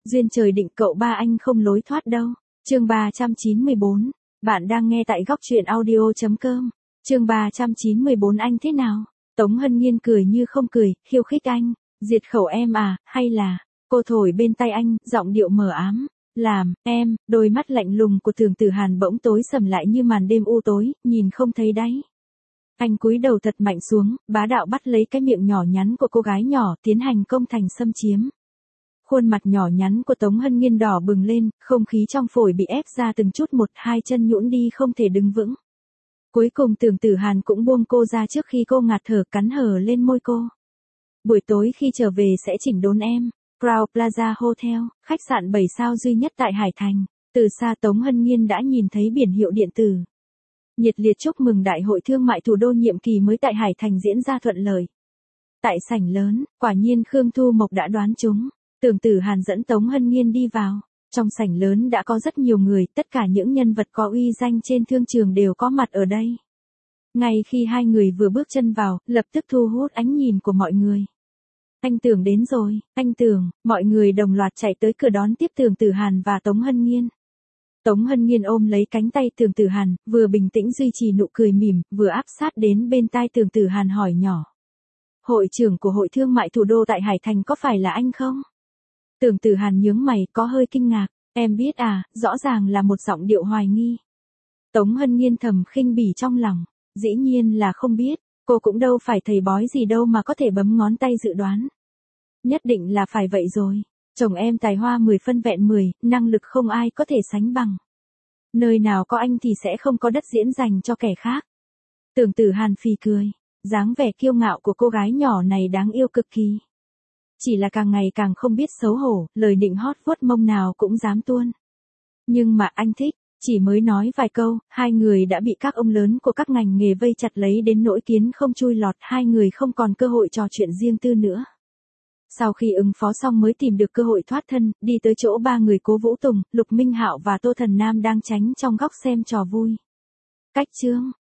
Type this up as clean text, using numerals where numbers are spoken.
Duyên trời định cậu ba anh không lối thoát đâu. Chương 394. Bạn đang nghe tại góc truyện audio.com. Chương 394 anh thế nào? Tống Hân Nhiên cười như không cười, khiêu khích anh. Diệt khẩu em à, hay là... Cô thổi bên tay anh, giọng điệu mờ ám. Làm, em, đôi mắt lạnh lùng của Thường Tử Hàn bỗng tối sầm lại như màn đêm u tối, nhìn không thấy đáy. Anh cúi đầu thật mạnh xuống, bá đạo bắt lấy cái miệng nhỏ nhắn của cô gái nhỏ, tiến hành công thành xâm chiếm. Khuôn mặt nhỏ nhắn của Tống Hân Nhiên đỏ bừng lên, không khí trong phổi bị ép ra từng chút một, hai chân nhũn đi không thể đứng vững. Cuối cùng Tưởng Tử Hàn cũng buông cô ra trước khi cô ngạt thở, cắn hở lên môi cô. Buổi tối khi trở về sẽ chỉnh đốn em. Crown Plaza Hotel, khách sạn 7 sao duy nhất tại Hải Thành. Từ xa Tống Hân Nhiên đã nhìn thấy biển hiệu điện tử. Nhiệt liệt chúc mừng Đại hội Thương mại Thủ đô nhiệm kỳ mới tại Hải Thành diễn ra thuận lợi. Tại sảnh lớn, quả nhiên Khương Thu Mộc đã đoán trúng. Tưởng Tử Hàn dẫn Tống Hân Nhiên đi vào. Trong sảnh lớn đã có rất nhiều người, tất cả những nhân vật có uy danh trên thương trường đều có mặt ở đây. Ngay khi hai người vừa bước chân vào, lập tức thu hút ánh nhìn của mọi người. Anh Tưởng đến rồi, anh Tưởng, mọi người đồng loạt chạy tới cửa đón tiếp Tưởng Tử Hàn và Tống Hân Nhiên. Tống Hân Nhiên ôm lấy cánh tay Tưởng Tử Hàn, vừa bình tĩnh duy trì nụ cười mỉm, vừa áp sát đến bên tai Tưởng Tử Hàn hỏi nhỏ. Hội trưởng của Hội Thương mại Thủ đô tại Hải Thành có phải là anh không? Tưởng Tử Hàn nhướng mày, có hơi kinh ngạc. Em biết à, rõ ràng là một giọng điệu hoài nghi. Tống Hân Nhiên thầm khinh bỉ trong lòng. Dĩ nhiên là không biết, cô cũng đâu phải thầy bói gì đâu mà có thể bấm ngón tay dự đoán. Nhất định là phải vậy rồi. Chồng em tài hoa 10 phân vẹn 10, năng lực không ai có thể sánh bằng. Nơi nào có anh thì sẽ không có đất diễn dành cho kẻ khác. Tưởng Tử Hàn phì cười. Dáng vẻ kiêu ngạo của cô gái nhỏ này đáng yêu cực kỳ. Chỉ là càng ngày càng không biết xấu hổ, lời nịnh hót vuốt mông nào cũng dám tuôn. Nhưng mà anh thích, chỉ mới nói vài câu, hai người đã bị các ông lớn của các ngành nghề vây chặt lấy đến nỗi kiến không chui lọt, hai người không còn cơ hội trò chuyện riêng tư nữa. Sau khi ứng phó xong mới tìm được cơ hội thoát thân, đi tới chỗ ba người Cố Vũ Tùng, Lục Minh Hạo và Tô Thần Nam đang tránh trong góc xem trò vui. Cách chương,